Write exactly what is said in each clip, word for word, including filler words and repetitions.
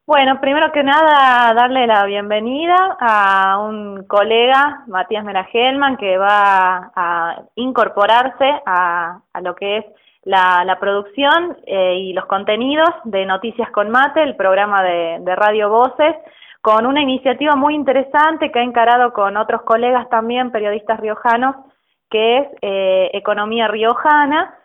Bueno, primero que nada, darle la bienvenida a un colega, Matías Meragelman, que va a incorporarse a, a lo que es la, la producción eh, y los contenidos de Noticias con Mate, el programa de, de Radio Voces, con una iniciativa muy interesante que ha encarado con otros colegas también, periodistas riojanos, que es eh, Economía Riojana,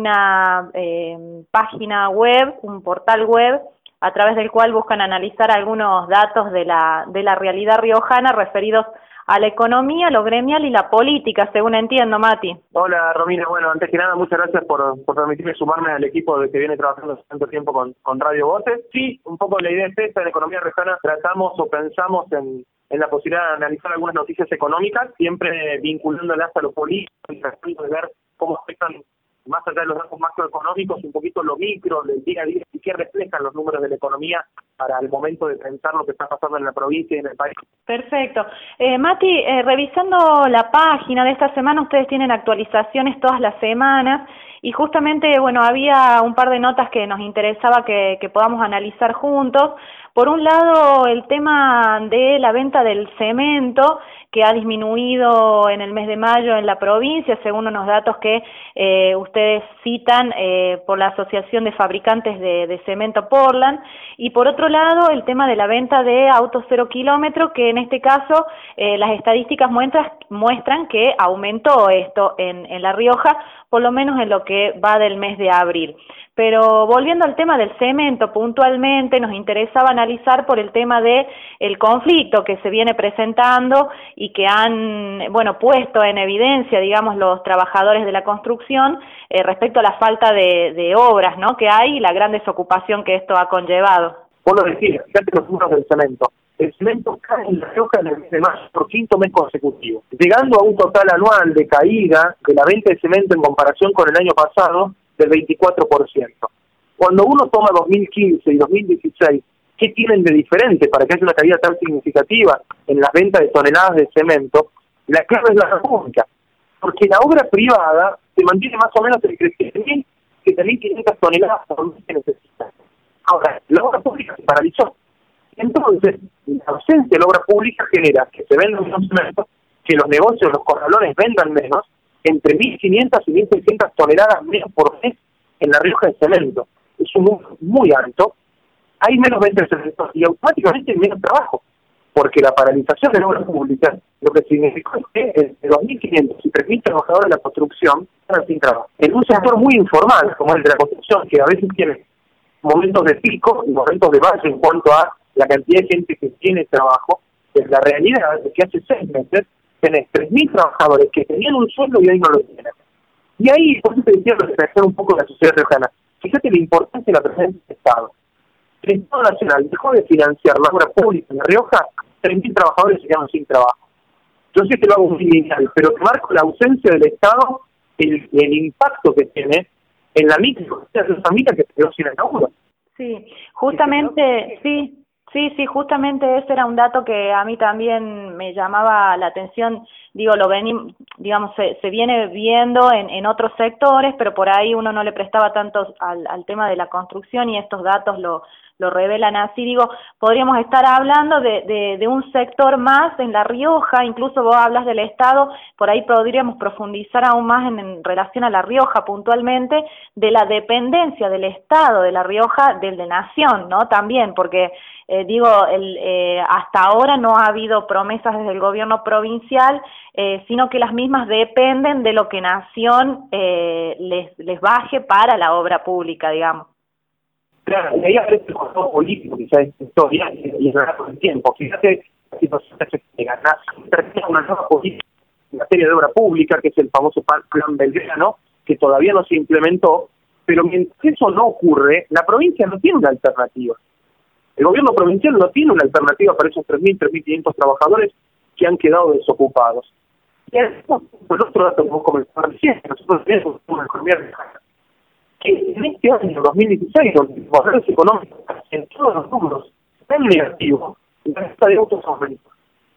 una eh, página web, un portal web, a través del cual buscan analizar algunos datos de la, de la realidad riojana referidos a la economía, lo gremial y la política, según entiendo, Mati. Hola, Romina. Bueno, antes que nada, muchas gracias por, por permitirme sumarme al equipo de que viene trabajando hace tanto tiempo con, con Radio Voces. Sí, un poco la idea es esta, en Economía Riojana tratamos o pensamos en, en la posibilidad de analizar algunas noticias económicas, siempre vinculándolas a lo político y tratando de ver cómo afectan, más allá de los datos macroeconómicos, un poquito lo micro, del día a día, y qué reflejan los números de la economía para el momento de pensar lo que está pasando en la provincia y en el país. Perfecto. Eh, Mati, eh, revisando la página de esta semana, ustedes tienen actualizaciones todas las semanas, y justamente, bueno, había un par de notas que nos interesaba que, que podamos analizar juntos. Por un lado, el tema de la venta del cemento, que ha disminuido en el mes de mayo en la provincia, según unos datos que eh, ustedes citan eh, por la Asociación de Fabricantes de, de Cemento Portland. Y por otro lado, el tema de la venta de autos cero kilómetros, que en este caso eh, las estadísticas muestran, muestran que aumentó esto en, en La Rioja, por lo menos en lo que va del mes de abril. Pero volviendo al tema del cemento puntualmente, nos interesaba analizar por el tema de el conflicto que se viene presentando y que han, bueno, puesto en evidencia, digamos, los trabajadores de la construcción eh, respecto a la falta de, de obras, ¿no?, que hay y la gran desocupación que esto ha conllevado. Vos lo decís, fíjate los números del cemento. El cemento cae en La Rioja en el mes de mayo por quinto mes consecutivo, llegando a un total anual de caída de la venta de cemento en comparación con el año pasado del veinticuatro por ciento. Cuando uno toma dos mil quince y dos mil dieciséis, ¿qué tienen de diferente para que haya una caída tan significativa en las ventas de toneladas de cemento? La clave es la pública, porque la obra privada se mantiene más o menos entre siete mil y siete mil quinientas toneladas por mes que necesita. Ahora, la obra pública se paralizó. Entonces, la ausencia de la obra pública genera que se venda menos cemento, que los negocios, los corralones vendan menos, entre mil quinientas y mil seiscientas toneladas menos por mes en La Rioja de cemento. Es un número muy alto. Hay menos venta de cemento y automáticamente hay menos trabajo, porque la paralización de la obra pública lo que significó es que entre dos mil quinientos y tres mil trabajadores de la construcción están sin trabajo. En un sector muy informal, como el de la construcción, que a veces tiene momentos de pico y momentos de valle en cuanto a la cantidad de gente que tiene trabajo, es la realidad de que hace seis meses tenés tres mil trabajadores que tenían un sueldo y hoy no lo tienen. Y ahí, por eso te decía, reflejar un poco la sociedad riojana. Fíjate la importancia de la presencia del Estado. El Estado Nacional dejó de financiar la obra pública en La Rioja, tres mil trabajadores se quedaron sin trabajo. Yo sé que lo hago muy lineal, pero te marco la ausencia del Estado, el, el impacto que tiene en la micro, de la familia que se quedó sin laburo. Sí, justamente, sí. Sí, sí, justamente ese era un dato que a mí también me llamaba la atención. Digo, lo vení, digamos, se, se viene viendo en, en otros sectores, pero por ahí uno no le prestaba tanto al, al tema de la construcción y estos datos lo, lo revelan así. Digo, podríamos estar hablando de, de, de un sector más en La Rioja, incluso vos hablas del Estado, por ahí podríamos profundizar aún más en, en relación a La Rioja puntualmente, de la dependencia del Estado de La Rioja del de Nación, ¿no? También, porque Eh, digo, el, eh, hasta ahora no ha habido promesas desde el gobierno provincial, eh, sino que las mismas dependen de lo que Nación eh, les, les baje para la obra pública, digamos. Claro, y ahí aparece el costo político, quizás es historia y es verdad con el tiempo. Fíjate, la situación es que ganás, termina una nueva política en materia de obra pública, que es el famoso Plan Belgrano, que todavía no se implementó, pero mientras eso no ocurre, la provincia no tiene una alternativa. El gobierno provincial no tiene una alternativa para esos tres mil, tres mil quinientos trabajadores que han quedado desocupados. Y además, el otro dato que vos comentabas recién, nosotros tenemos una economía riojana, que en este año, dos mil dieciséis, donde los valores económicos en todos los números están negativos, la venta de autos aumentó.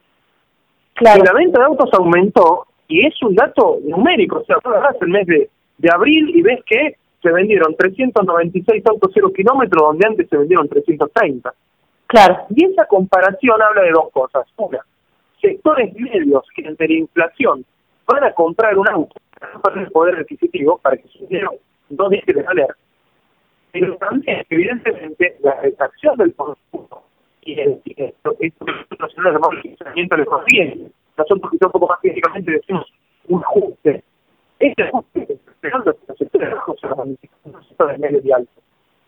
Claro. Y la venta de autos aumentó, y es un dato numérico, o sea, tú agarrás el mes de, de abril y ves que se vendieron trescientos noventa y seis autos cero kilómetros, donde antes se vendieron trescientos treinta. Claro. Y esa comparación habla de dos cosas. Una, sectores medios que ante la inflación van a comprar un auto para perder el poder adquisitivo, para que su dinero no deje de valer, pero también, evidentemente, la retracción del consumo y el, esto, esto que nosotros en el financiamiento le conviene, nosotros quizá un poco más físicamente decimos un ajuste. Este ajuste que está esperando los sectores bajos a los sectores medios y altos.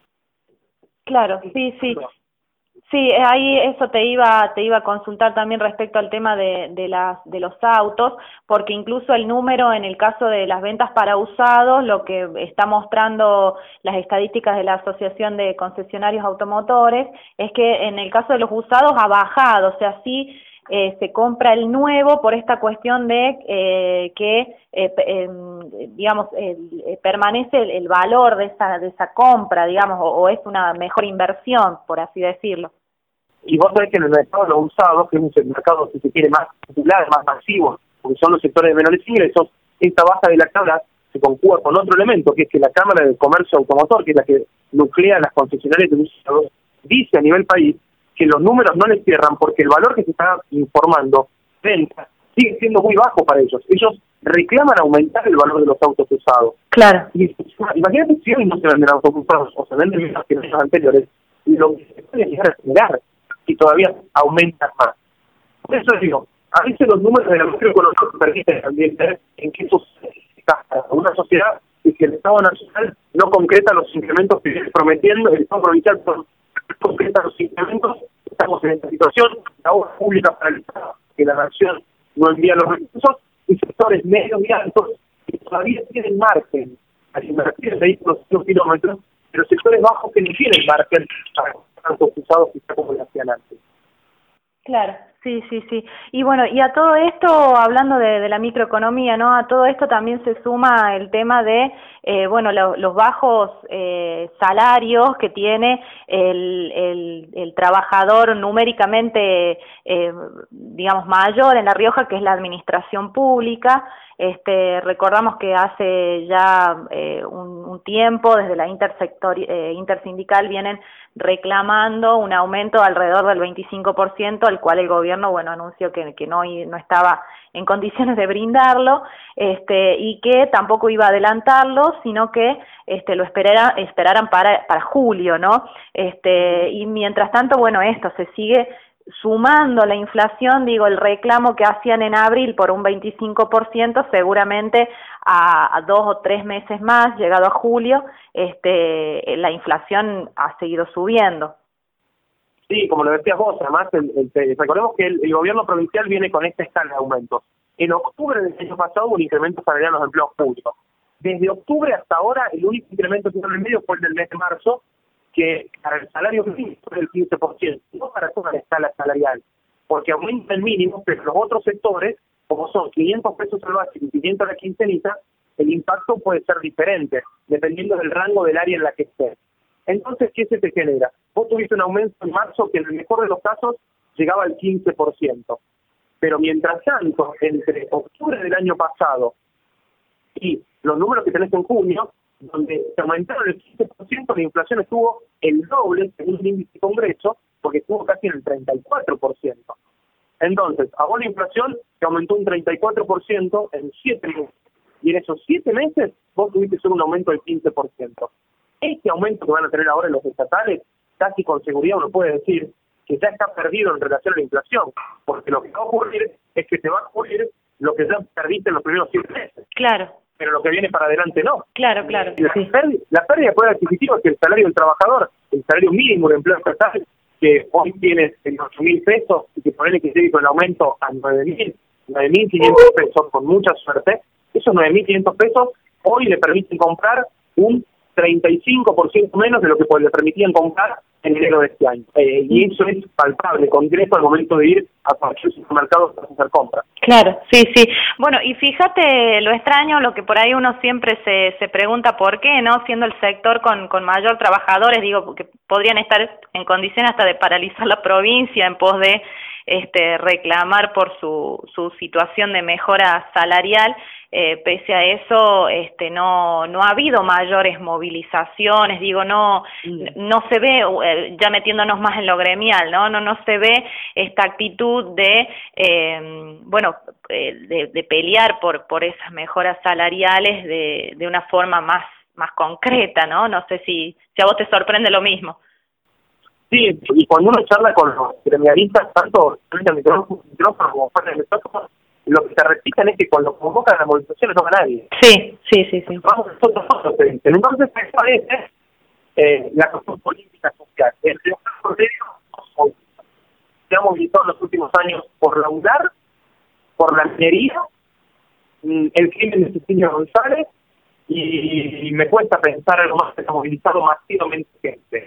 Claro, sí, sí. Sí, ahí eso te iba te iba a consultar también respecto al tema de de las de los autos, porque incluso el número en el caso de las ventas para usados, lo que está mostrando las estadísticas de la Asociación de Concesionarios Automotores, es que en el caso de los usados ha bajado, o sea, sí eh, se compra el nuevo por esta cuestión de eh, que eh, eh, digamos eh, permanece el, el valor de esa de esa compra, digamos, o, o es una mejor inversión, por así decirlo. Y vos sabés que en el mercado de los usados, que es un mercado, si se quiere, más popular, más masivo, porque son los sectores de menores ingresos, esta baja de la tabla se conjuga con otro elemento, que es que la Cámara de Comercio Automotor, que es la que nuclea las concesionarias de usados, dice a nivel país que los números no les cierran porque el valor que se está informando, venta, sigue siendo muy bajo para ellos. Ellos reclaman aumentar el valor de los autos usados. Claro. Y imagínate si hoy no se venden autos usados o se venden menos que en años anteriores, lo que se puede llegar a generar y todavía aumentan más. Por eso digo, a veces los números de la macroeconomía permiten también ver en qué sucede una sociedad y que el Estado Nacional no concreta los incrementos que viene prometiendo, el Estado Provincial no concreta los incrementos. Estamos en esta situación, la obra pública paralizada, que la nación no envía los recursos, y sectores medios y altos que todavía tienen margen al invertir en vehículos de cien kilómetros, pero sectores bajos que no tienen margen para tantos usados quizá como lo hacían antes. Claro, sí, sí, sí. Y bueno, y a todo esto, hablando de, de la microeconomía, ¿no? A todo esto también se suma el tema de, eh, bueno, lo, los bajos eh, salarios que tiene el, el, el trabajador numéricamente, eh, digamos, mayor en La Rioja, que es la administración pública. Este, recordamos que hace ya eh, un, un tiempo, desde la intersector, eh, intersindical, vienen reclamando un aumento alrededor del veinticinco por ciento, al cual el gobierno, bueno, anunció que, que no, no estaba en condiciones de brindarlo, este, y que tampoco iba a adelantarlo, sino que este, lo esperara, esperaran para, para julio, ¿no? Este, y mientras tanto, bueno, esto se sigue sumando la inflación, digo, el reclamo que hacían en abril por un veinticinco por ciento, seguramente a, a dos o tres meses más, llegado a julio, este, la inflación ha seguido subiendo. Sí, como lo decías vos, además, el, el, recordemos que el, el gobierno provincial viene con esta escala de aumentos. En octubre del año pasado hubo un incremento salarial en los empleos públicos. Desde octubre hasta ahora, el único incremento que hubo en el medio fue el del mes de marzo, que para el salario mínimo es del quince por ciento, no para toda la escala salarial, porque aumenta el mínimo, pero los otros sectores, como son quinientos pesos al básico y quinientos a la quincenita, el impacto puede ser diferente, dependiendo del rango del área en la que estés. Entonces, ¿qué se te genera? Vos tuviste un aumento en marzo que en el mejor de los casos llegaba al quince por ciento, pero mientras tanto, entre octubre del año pasado y los números que tenés en junio, donde se aumentaron el quince por ciento, la inflación estuvo el doble, según el índice de Congreso, porque estuvo casi en el treinta y cuatro por ciento. Entonces, a vos la inflación te aumentó un treinta y cuatro por ciento en siete meses. Y en esos siete meses, vos tuviste solo un aumento del quince por ciento. Este aumento que van a tener ahora los estatales, casi con seguridad uno puede decir que ya está perdido en relación a la inflación, porque lo que va a ocurrir es que te va a ocurrir lo que ya perdiste en los primeros siete meses. Claro. Pero lo que viene para adelante no. Claro, claro. La, sí. pérdida, la pérdida de poder adquisitivo es que el salario del trabajador, el salario mínimo de empleo estatal, que hoy tiene en ocho mil pesos y que ponele que llegue con el aumento a nueve mil, nueve mil quinientos pesos, con mucha suerte, esos nueve mil quinientos pesos hoy le permiten comprar un treinta y cinco por ciento menos de lo que le permitían comprar en enero de este año. Eh, y eso es palpable, concreto al momento de ir a cualquier supermercado para hacer compras. Claro, sí, sí. Bueno, y fíjate lo extraño, lo que por ahí uno siempre se, se pregunta por qué, ¿no? Siendo el sector con, con mayor trabajadores, digo, porque podrían estar en condiciones hasta de paralizar la provincia en pos de este, reclamar por su, su situación de mejora salarial. Eh, pese a eso, este, no, no ha habido mayores movilizaciones, digo, no, no se ve, eh, ya metiéndonos más en lo gremial, no, no, no se ve esta actitud de, eh, bueno, eh, de, de pelear por, por esas mejoras salariales de, de una forma más, más concreta, ¿no? No sé si, si a vos te sorprende lo mismo. Sí, y cuando uno charla con los gremialistas, tanto frente al micrófono como fuera del micrófono, lo que se repiten es que cuando convocan a las movilizaciones no va nadie. Sí, sí, sí, sí. Vamos nosotros todos, te dicen. Entonces, me parece eh, la cuestión política social. El Riojano Promedio se ha movilizado en los últimos años por laudar, por la minería, el crimen de Cecilia González, y, y me cuesta pensar algo más que se ha movilizado masivamente gente.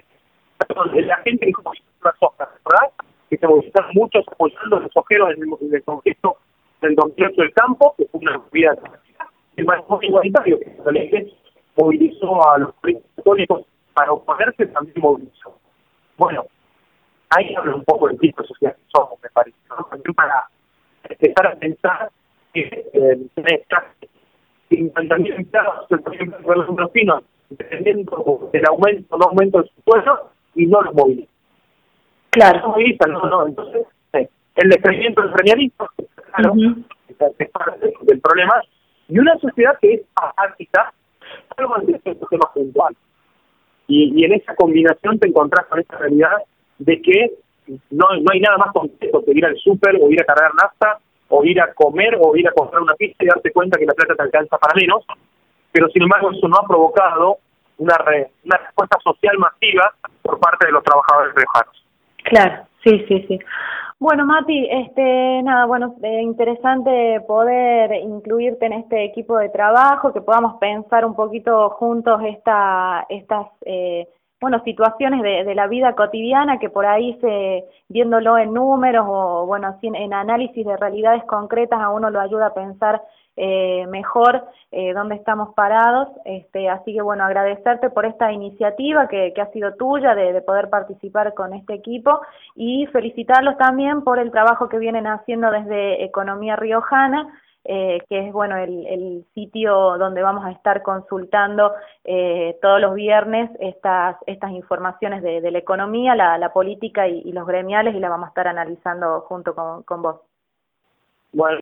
La gente que como las hojas, ¿verdad? Que se movilizaron muchos apoyando a los ojeros del, del conflicto del dos mil ocho del campo, que fue una movida de el matrimonio igualitario, que la ley movilizó a los católicos para oponerse, también movilizó. Bueno, ahí habla un poco del tipo social que somos, me parece, ¿no? También para empezar a pensar que eh, tenés casi cincuenta mil empleados, por ejemplo, en los pinos, dependiendo del aumento o no aumento de su sueldo, y no los movilizan. Claro. No movilizan, no, no. Entonces, eh, el desprendimiento del gremialismo, claro, uh-huh. es parte del problema, y una sociedad que es apática, algo ante estos temas puntuales. Y, y en esa combinación te encontrás con esta realidad de que no, no hay nada más concreto que ir al súper, o ir a cargar nafta, o ir a comer, o ir a comprar una pizza y darte cuenta que la plata te alcanza para menos, pero sin embargo eso no ha provocado una, re, una respuesta social masiva por parte de los trabajadores riojanos. Claro, sí, sí, sí. Bueno, Mati, este, nada, bueno, eh, interesante poder incluirte en este equipo de trabajo, que podamos pensar un poquito juntos esta, estas, eh, bueno, situaciones de, de la vida cotidiana que por ahí se, viéndolo en números o, bueno, así en, en análisis de realidades concretas a uno lo ayuda a pensar eh, mejor eh, dónde estamos parados, este, así que bueno, agradecerte por esta iniciativa que, que ha sido tuya de, de poder participar con este equipo y felicitarlos también por el trabajo que vienen haciendo desde Economía Riojana, eh, que es bueno el, el sitio donde vamos a estar consultando eh, todos los viernes estas estas informaciones de, de la economía, la, la política y, y los gremiales, y la vamos a estar analizando junto con, con vos. Bueno,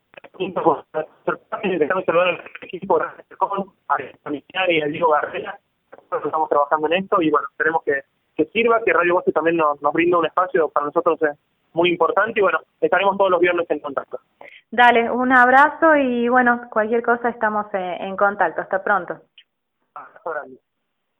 dejamos saludar al equipo y a Diego García. Nosotros estamos trabajando en esto y bueno, esperemos que, que sirva, que Radio Bosque también nos, nos brinda un espacio para nosotros es muy importante y bueno, estaremos todos los viernes en contacto. Dale, un abrazo y bueno, cualquier cosa estamos en contacto. Hasta pronto. Hasta grande.